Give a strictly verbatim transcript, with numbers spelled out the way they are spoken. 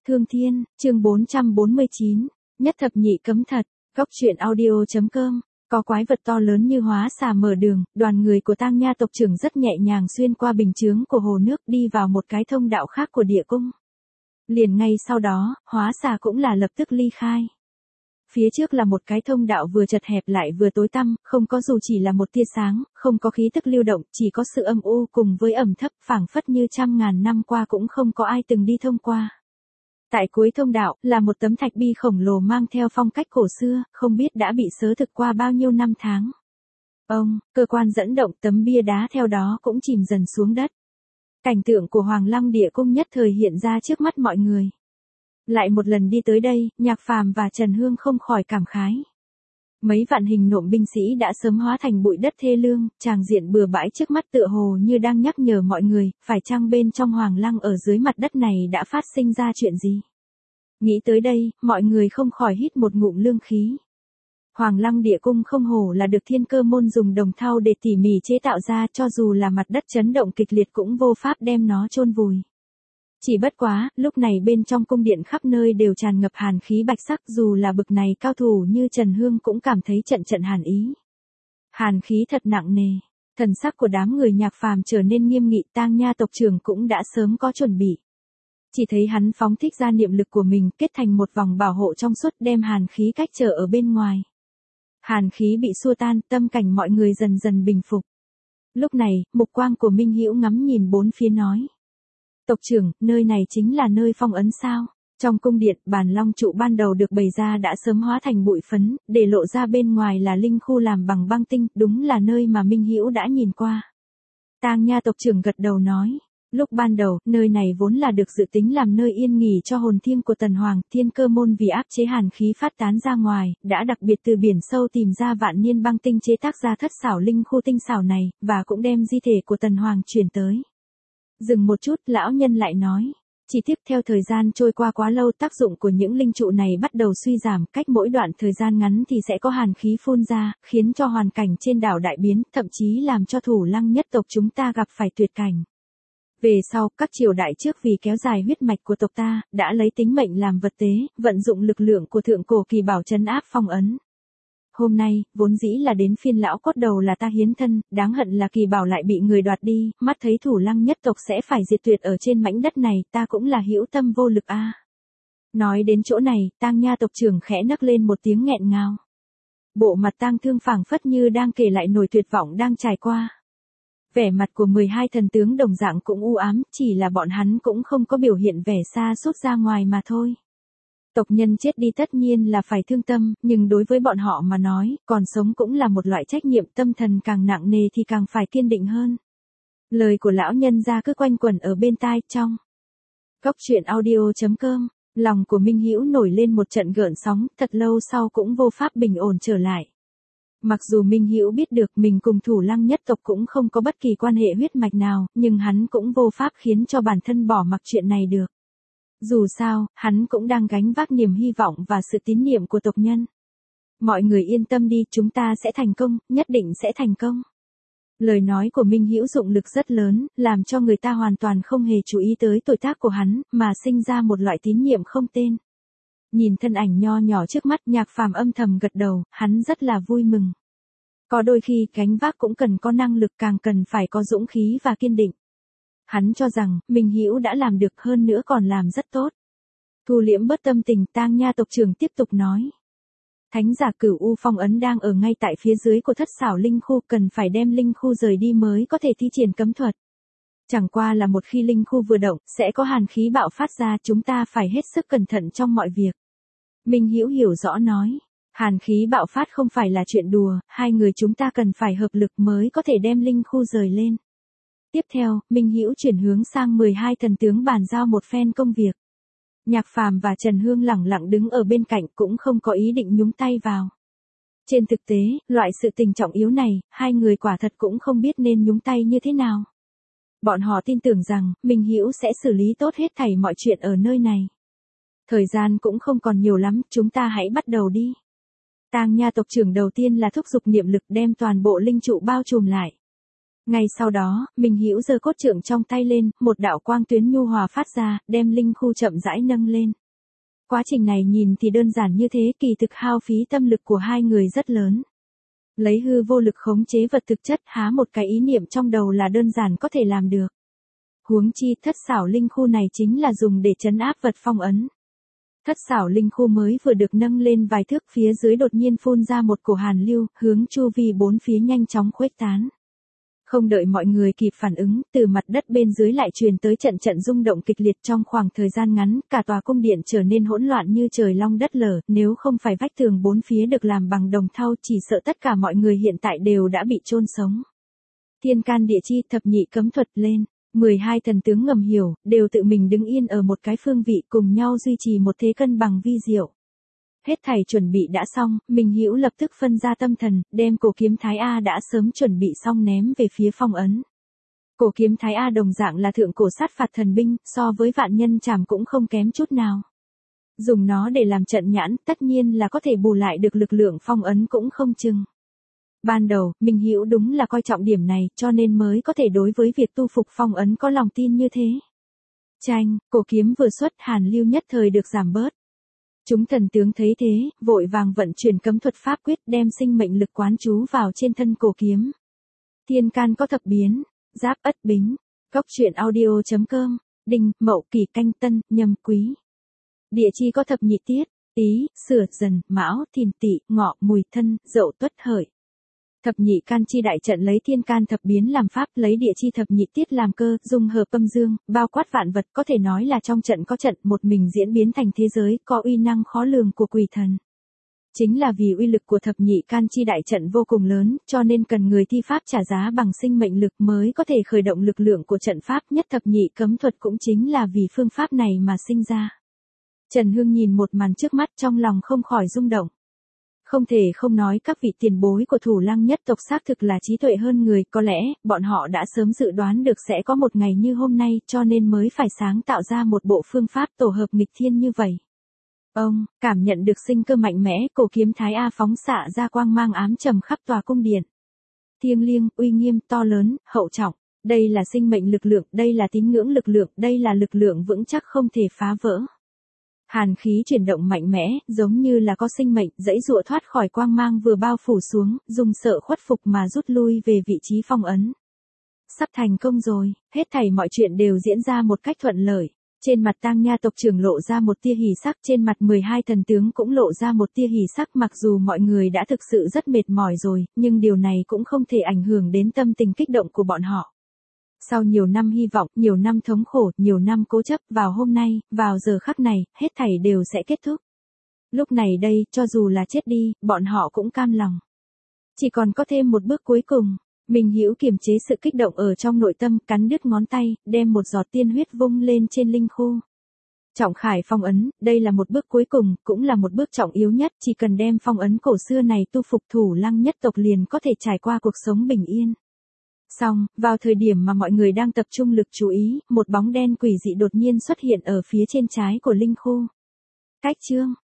Thương Thiên, chương bốn trăm bốn mươi chín, nhất thập nhị cấm thật, góc truyện audio.com. Có quái vật to lớn như hóa xà mở đường, đoàn người của Tang Nha tộc trưởng rất nhẹ nhàng xuyên qua bình chướng của hồ nước đi vào một cái thông đạo khác của địa cung. Liền ngay sau đó, hóa xà cũng là lập tức ly khai. Phía trước là một cái thông đạo vừa chật hẹp lại vừa tối tăm, không có dù chỉ là một tia sáng, không có khí tức lưu động, chỉ có sự âm u cùng với ẩm thấp phảng phất như trăm ngàn năm qua cũng không có ai từng đi thông qua. Tại cuối thông đạo, là một tấm thạch bi khổng lồ mang theo phong cách cổ xưa, không biết đã bị xớ thực qua bao nhiêu năm tháng. Ông, cơ quan dẫn động tấm bia đá theo đó cũng chìm dần xuống đất. Cảnh tượng của Hoàng Lăng Địa Cung nhất thời hiện ra trước mắt mọi người. Lại một lần đi tới đây, Nhạc Phàm và Trần Hương không khỏi cảm khái. Mấy vạn hình nộm binh sĩ đã sớm hóa thành bụi đất thê lương, tràng diện bừa bãi trước mắt tựa hồ như đang nhắc nhở mọi người, phải chăng bên trong Hoàng Lăng ở dưới mặt đất này đã phát sinh ra chuyện gì. Nghĩ tới đây, mọi người không khỏi hít một ngụm lương khí. Hoàng Lăng Địa Cung không hổ là được Thiên Cơ Môn dùng đồng thau để tỉ mỉ chế tạo ra, cho dù là mặt đất chấn động kịch liệt cũng vô pháp đem nó chôn vùi. Chỉ bất quá, lúc này bên trong cung điện khắp nơi đều tràn ngập hàn khí bạch sắc, dù là bực này cao thủ như Trần Hương cũng cảm thấy trận trận hàn ý. Hàn khí thật nặng nề, thần sắc của đám người Nhạc Phàm trở nên nghiêm nghị, Tang Nha tộc trưởng cũng đã sớm có chuẩn bị. Chỉ thấy hắn phóng thích ra niệm lực của mình kết thành một vòng bảo hộ trong suốt đem hàn khí cách trở ở bên ngoài. Hàn khí bị xua tan, tâm cảnh mọi người dần dần bình phục. Lúc này, mục quang của Minh Hữu ngắm nhìn bốn phía nói. Tộc trưởng, nơi này chính là nơi phong ấn sao? Trong cung điện, bàn long trụ ban đầu được bày ra đã sớm hóa thành bụi phấn, để lộ ra bên ngoài là linh khu làm bằng băng tinh, đúng là nơi mà Minh Hữu đã nhìn qua. Tang Nha tộc trưởng gật đầu nói. Lúc ban đầu, nơi này vốn là được dự tính làm nơi yên nghỉ cho hồn thiêng của Tần Hoàng, Thiên Cơ Môn vì áp chế hàn khí phát tán ra ngoài, đã đặc biệt từ biển sâu tìm ra vạn niên băng tinh chế tác ra thất xảo linh khu tinh xảo này, và cũng đem di thể của Tần Hoàng chuyển tới. Dừng một chút, lão nhân lại nói. Chỉ tiếp theo thời gian trôi qua quá lâu, tác dụng của những linh trụ này bắt đầu suy giảm, cách mỗi đoạn thời gian ngắn thì sẽ có hàn khí phun ra, khiến cho hoàn cảnh trên đảo đại biến, thậm chí làm cho Thủ Lăng nhất tộc chúng ta gặp phải tuyệt cảnh. Về sau, các triều đại trước vì kéo dài huyết mạch của tộc ta, đã lấy tính mệnh làm vật tế, vận dụng lực lượng của thượng cổ kỳ bảo trấn áp phong ấn. Hôm nay, vốn dĩ là đến phiên lão cốt đầu là ta hiến thân, đáng hận là kỳ bảo lại bị người đoạt đi, mắt thấy Thủ Lăng nhất tộc sẽ phải diệt tuyệt ở trên mảnh đất này, ta cũng là hữu tâm vô lực a. À. Nói đến chỗ này, Tang Nha tộc trưởng khẽ nấc lên một tiếng nghẹn ngào. Bộ mặt tang thương phảng phất như đang kể lại nỗi tuyệt vọng đang trải qua. Vẻ mặt của mười hai thần tướng đồng dạng cũng u ám, chỉ là bọn hắn cũng không có biểu hiện vẻ xa sút ra ngoài mà thôi. Tộc nhân chết đi tất nhiên là phải thương tâm, nhưng đối với bọn họ mà nói, còn sống cũng là một loại trách nhiệm, tâm thần càng nặng nề thì càng phải kiên định hơn. Lời của lão nhân gia cứ quanh quẩn ở bên tai, trong góc truyện audio.com, lòng của Minh Hữu nổi lên một trận gợn sóng, thật lâu sau cũng vô pháp bình ổn trở lại. Mặc dù Minh Hữu biết được mình cùng Thủ Lăng nhất tộc cũng không có bất kỳ quan hệ huyết mạch nào, nhưng hắn cũng vô pháp khiến cho bản thân bỏ mặc chuyện này được. Dù sao, hắn cũng đang gánh vác niềm hy vọng và sự tín niệm của tộc nhân. Mọi người yên tâm đi, chúng ta sẽ thành công, nhất định sẽ thành công. Lời nói của Minh Hữu dụng lực rất lớn, làm cho người ta hoàn toàn không hề chú ý tới tuổi tác của hắn, mà sinh ra một loại tín niệm không tên. Nhìn thân ảnh nho nhỏ trước mắt, Nhạc Phàm âm thầm gật đầu, hắn rất là vui mừng. Có đôi khi gánh vác cũng cần có năng lực, càng cần phải có dũng khí và kiên định. Hắn cho rằng, Minh Hữu đã làm được, hơn nữa còn làm rất tốt. Thu liễm bớt tâm tình, Tang Nha tộc trưởng tiếp tục nói. Thánh giả Cửu U phong ấn đang ở ngay tại phía dưới của thất xảo linh khu, cần phải đem linh khu rời đi mới có thể thi triển cấm thuật. Chẳng qua là một khi linh khu vừa động, sẽ có hàn khí bạo phát ra, chúng ta phải hết sức cẩn thận trong mọi việc. Minh Hữu hiểu rõ nói. Hàn khí bạo phát không phải là chuyện đùa, hai người chúng ta cần phải hợp lực mới có thể đem linh khu rời lên. Tiếp theo, Minh Hữu chuyển hướng sang mười hai thần tướng bàn giao một phen công việc. Nhạc Phàm và Trần Hương lẳng lặng đứng ở bên cạnh cũng không có ý định nhúng tay vào. Trên thực tế, loại sự tình trọng yếu này, hai người quả thật cũng không biết nên nhúng tay như thế nào. Bọn họ tin tưởng rằng, Minh Hữu sẽ xử lý tốt hết thảy mọi chuyện ở nơi này. Thời gian cũng không còn nhiều lắm, chúng ta hãy bắt đầu đi. Tang Nha tộc trưởng đầu tiên là thúc giục niệm lực đem toàn bộ linh trụ bao trùm lại. Ngay sau đó, Minh Hữu giơ cốt trượng trong tay lên, một đạo quang tuyến nhu hòa phát ra, đem linh khu chậm rãi nâng lên. Quá trình này nhìn thì đơn giản như thế, kỳ thực hao phí tâm lực của hai người rất lớn. Lấy hư vô lực khống chế vật thực chất, há một cái ý niệm trong đầu là đơn giản có thể làm được. Huống chi thất xảo linh khu này chính là dùng để trấn áp vật phong ấn. Thất xảo linh khu mới vừa được nâng lên vài thước, phía dưới đột nhiên phun ra một cổ hàn lưu, hướng chu vi bốn phía nhanh chóng khuếch tán. Không đợi mọi người kịp phản ứng, từ mặt đất bên dưới lại truyền tới trận trận rung động kịch liệt. Trong khoảng thời gian ngắn, cả tòa cung điện trở nên hỗn loạn như trời long đất lở, nếu không phải vách tường bốn phía được làm bằng đồng thau, chỉ sợ tất cả mọi người hiện tại đều đã bị chôn sống. Thiên can địa chi, thập nhị cấm thuật lên. mười hai thần tướng ngầm hiểu, đều tự mình đứng yên ở một cái phương vị, cùng nhau duy trì một thế cân bằng vi diệu. Hết thảy chuẩn bị đã xong, Minh Hữu lập tức phân ra tâm thần, đem cổ kiếm Thái A đã sớm chuẩn bị xong ném về phía phong ấn. Cổ kiếm Thái A đồng dạng là thượng cổ sát phạt thần binh, so với vạn nhân trảm cũng không kém chút nào. Dùng nó để làm trận nhãn, tất nhiên là có thể bù lại được lực lượng phong ấn cũng không chừng. Ban đầu, Minh Hữu đúng là coi trọng điểm này, cho nên mới có thể đối với việc tu phục phong ấn có lòng tin như thế. Chanh, cổ kiếm vừa xuất, hàn lưu nhất thời được giảm bớt. Chúng thần tướng thấy thế, vội vàng vận chuyển cấm thuật pháp quyết, đem sinh mệnh lực quán chú vào trên thân cổ kiếm. Thiên can có thập biến, Giáp Ất Bính, Cốc truyện audio chấm com, Đinh, Mậu Kỷ Canh Tân, Nhâm Quý. Địa chi có thập nhị tiết, Tý, Sửa, Dần, Mão, Thìn, Tỵ, Ngọ, Mùi, Thân, Dậu, Tuất, Hợi. Thập nhị can chi đại trận lấy thiên can thập biến làm pháp, lấy địa chi thập nhị tiết làm cơ, dung hợp âm dương, bao quát vạn vật, có thể nói là trong trận có trận, một mình diễn biến thành thế giới, có uy năng khó lường của quỷ thần. Chính là vì uy lực của thập nhị can chi đại trận vô cùng lớn, cho nên cần người thi pháp trả giá bằng sinh mệnh lực mới có thể khởi động lực lượng của trận pháp, nhất thập nhị cấm thuật cũng chính là vì phương pháp này mà sinh ra. Trần Hương nhìn một màn trước mắt trong lòng không khỏi rung động. Không thể không nói các vị tiền bối của Thủ Lăng nhất tộc xác thực là trí tuệ hơn người, có lẽ, bọn họ đã sớm dự đoán được sẽ có một ngày như hôm nay, cho nên mới phải sáng tạo ra một bộ phương pháp tổ hợp nghịch thiên như vậy. Ông, cảm nhận được sinh cơ mạnh mẽ, cổ kiếm Thái A phóng xạ ra quang mang ám trầm khắp tòa cung điện. Thiêng liêng, uy nghiêm, to lớn, hậu trọng, đây là sinh mệnh lực lượng, đây là tín ngưỡng lực lượng, đây là lực lượng vững chắc không thể phá vỡ. Hàn khí chuyển động mạnh mẽ, giống như là có sinh mệnh, dãy dụa thoát khỏi quang mang vừa bao phủ xuống, dùng sợ khuất phục mà rút lui về vị trí phong ấn. Sắp thành công rồi, hết thảy mọi chuyện đều diễn ra một cách thuận lợi. Trên mặt Tang Nha tộc trưởng lộ ra một tia hỉ sắc, trên mặt mười hai thần tướng cũng lộ ra một tia hỉ sắc, mặc dù mọi người đã thực sự rất mệt mỏi rồi, nhưng điều này cũng không thể ảnh hưởng đến tâm tình kích động của bọn họ. Sau nhiều năm hy vọng, nhiều năm thống khổ, nhiều năm cố chấp, vào hôm nay, vào giờ khắc này, hết thảy đều sẽ kết thúc. Lúc này đây, cho dù là chết đi, bọn họ cũng cam lòng. Chỉ còn có thêm một bước cuối cùng. Minh Hữu kiềm chế sự kích động ở trong nội tâm, cắn đứt ngón tay, đem một giọt tiên huyết vung lên trên linh khu. Trọng khải phong ấn, đây là một bước cuối cùng, cũng là một bước trọng yếu nhất, chỉ cần đem phong ấn cổ xưa này tu phục Thủ Lăng nhất tộc liền có thể trải qua cuộc sống bình yên. Xong, vào thời điểm mà mọi người đang tập trung lực chú ý, một bóng đen quỷ dị đột nhiên xuất hiện ở phía trên trái của linh khu. Cách chương